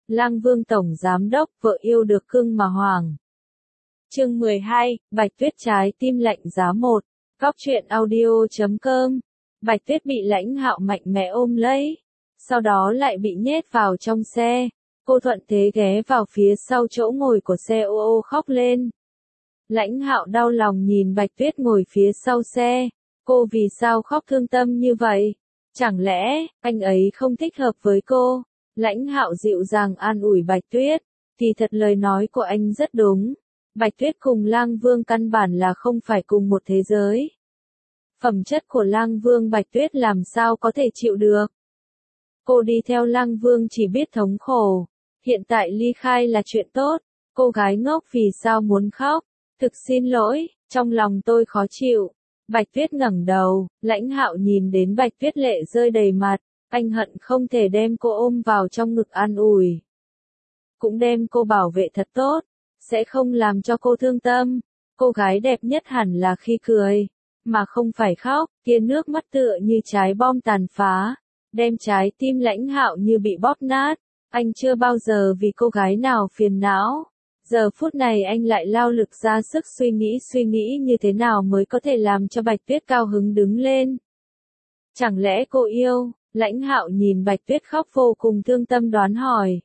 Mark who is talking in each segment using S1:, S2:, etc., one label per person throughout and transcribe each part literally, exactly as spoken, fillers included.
S1: Lang Vương Tổng Giám Đốc, vợ yêu được cưng mà hoàng. Chương mười hai, Bạch Tuyết trái tim lạnh giá một. Góc truyện audio chấm com. Bạch Tuyết bị Lãnh Hạo mạnh mẽ ôm lấy, sau đó lại bị nhét vào trong xe. Cô thuận thế ghé vào phía sau chỗ ngồi của xe ô ô khóc lên. Lãnh Hạo đau lòng nhìn Bạch Tuyết ngồi phía sau xe. Cô vì sao khóc thương tâm như vậy? Chẳng lẽ, anh ấy không thích hợp với cô? Lãnh Hạo dịu dàng an ủi Bạch Tuyết. Thì thật lời nói của anh rất đúng. Bạch Tuyết cùng Lang Vương căn bản là không phải cùng một thế giới. Phẩm chất của Lang Vương Bạch Tuyết làm sao có thể chịu được. Cô đi theo Lang Vương chỉ biết thống khổ. Hiện tại ly khai là chuyện tốt. Cô gái ngốc vì sao muốn khóc? Thực xin lỗi, trong lòng tôi khó chịu. Bạch Tuyết ngẩng đầu, Lãnh Hạo nhìn đến Bạch Tuyết lệ rơi đầy mặt. Anh hận không thể đem cô ôm vào trong ngực an ủi. Cũng đem cô bảo vệ thật tốt, sẽ không làm cho cô thương tâm. Cô gái đẹp nhất hẳn là khi cười, mà không phải khóc. Kia nước mắt tựa như trái bom tàn phá, đem trái tim Lãnh Hạo như bị bóp nát. Anh chưa bao giờ vì cô gái nào phiền não. Giờ phút này anh lại lao lực ra sức suy nghĩ suy nghĩ như thế nào mới có thể làm cho Bạch Tuyết cao hứng đứng lên. Chẳng lẽ cô yêu? Lãnh Hạo nhìn Bạch Tuyết khóc vô cùng thương tâm đoán hỏi.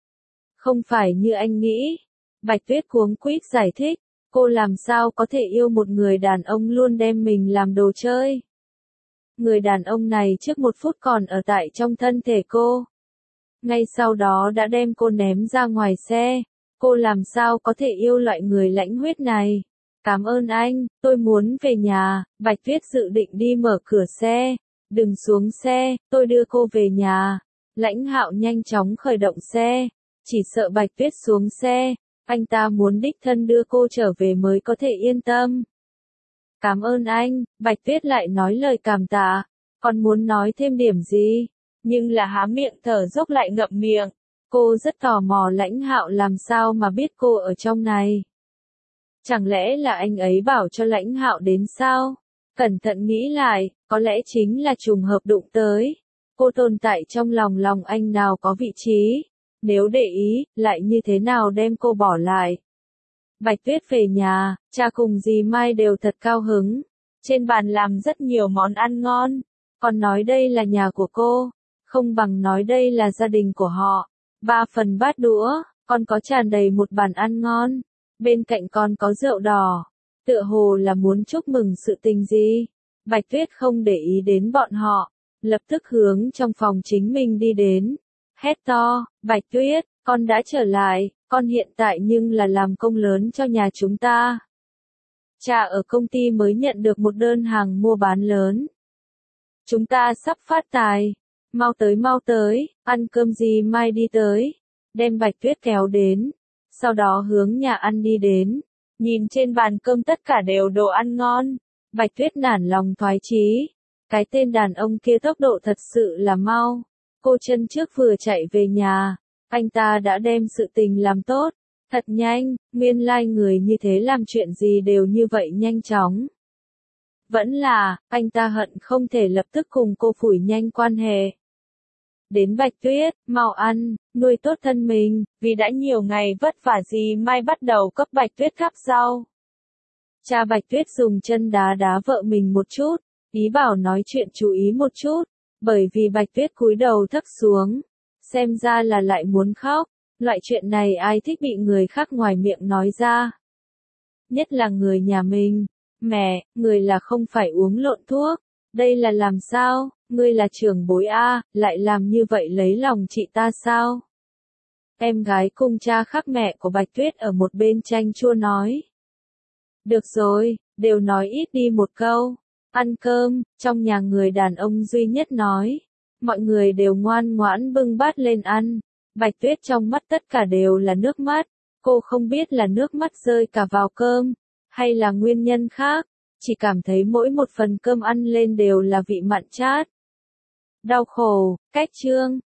S1: Không phải như anh nghĩ. Bạch Tuyết cuống quýt giải thích. Cô làm sao có thể yêu một người đàn ông luôn đem mình làm đồ chơi. Người đàn ông này trước một phút còn ở tại trong thân thể cô. Ngay sau đó đã đem cô ném ra ngoài xe. Cô làm sao có thể yêu loại người lãnh huyết này. Cảm ơn anh, tôi muốn về nhà. Bạch Tuyết dự định đi mở cửa xe. Đừng xuống xe, tôi đưa cô về nhà. Lãnh Hạo nhanh chóng khởi động xe. Chỉ sợ Bạch Tuyết xuống xe. Anh ta muốn đích thân đưa cô trở về mới có thể yên tâm. Cảm ơn anh. Bạch Tuyết lại nói lời cảm tạ. Còn muốn nói thêm điểm gì? Nhưng là há miệng thở dốc lại ngậm miệng. Cô rất tò mò Lãnh Hạo làm sao mà biết cô ở trong này. Chẳng lẽ là anh ấy bảo cho Lãnh Hạo đến sao? Cẩn thận nghĩ lại, có lẽ chính là trùng hợp đụng tới. Cô tồn tại trong lòng lòng anh nào có vị trí. Nếu để ý, lại như thế nào đem cô bỏ lại. Bạch Tuyết về nhà, cha cùng dì Mai đều thật cao hứng. Trên bàn làm rất nhiều món ăn ngon. Còn nói đây là nhà của cô, không bằng nói đây là gia đình của họ. Ba phần bát đũa, còn có tràn đầy một bàn ăn ngon. Bên cạnh còn có rượu đỏ. Tựa hồ là muốn chúc mừng sự tình gì. Bạch Tuyết không để ý đến bọn họ. Lập tức hướng trong phòng chính mình đi đến. Hét to, Bạch Tuyết, con đã trở lại. Con hiện tại nhưng là làm công lớn cho nhà chúng ta. Cha ở công ty mới nhận được một đơn hàng mua bán lớn. Chúng ta sắp phát tài. Mau tới mau tới, ăn cơm gì Mai đi tới. Đem Bạch Tuyết kéo đến. Sau đó hướng nhà ăn đi đến. Nhìn trên bàn cơm tất cả đều đồ ăn ngon. Bạch Tuyết nản lòng thoái chí. Cái tên đàn ông kia tốc độ thật sự là mau. Cô chân trước vừa chạy về nhà. Anh ta đã đem sự tình làm tốt. Thật nhanh, nguyên lai người như thế làm chuyện gì đều như vậy nhanh chóng. Vẫn là, anh ta hận không thể lập tức cùng cô phủi nhanh quan hệ. Đến Bạch Tuyết, mau ăn, nuôi tốt thân mình, vì đã nhiều ngày vất vả gì Mai bắt đầu cấp Bạch Tuyết gắp rau. Cha Bạch Tuyết dùng chân đá đá vợ mình một chút, ý bảo nói chuyện chú ý một chút, bởi vì Bạch Tuyết cúi đầu thấp xuống, xem ra là lại muốn khóc, loại chuyện này ai thích bị người khác ngoài miệng nói ra. Nhất là người nhà mình, mẹ, người là không phải uống lộn thuốc, đây là làm sao? Ngươi là trưởng bối A, lại làm như vậy lấy lòng chị ta sao? Em gái cùng cha khác mẹ của Bạch Tuyết ở một bên chanh chua nói. Được rồi, đều nói ít đi một câu. Ăn cơm, trong nhà người đàn ông duy nhất nói. Mọi người đều ngoan ngoãn bưng bát lên ăn. Bạch Tuyết trong mắt tất cả đều là nước mắt. Cô không biết là nước mắt rơi cả vào cơm, hay là nguyên nhân khác. Chỉ cảm thấy mỗi một phần cơm ăn lên đều là vị mặn chát. Đau khổ, cách chương,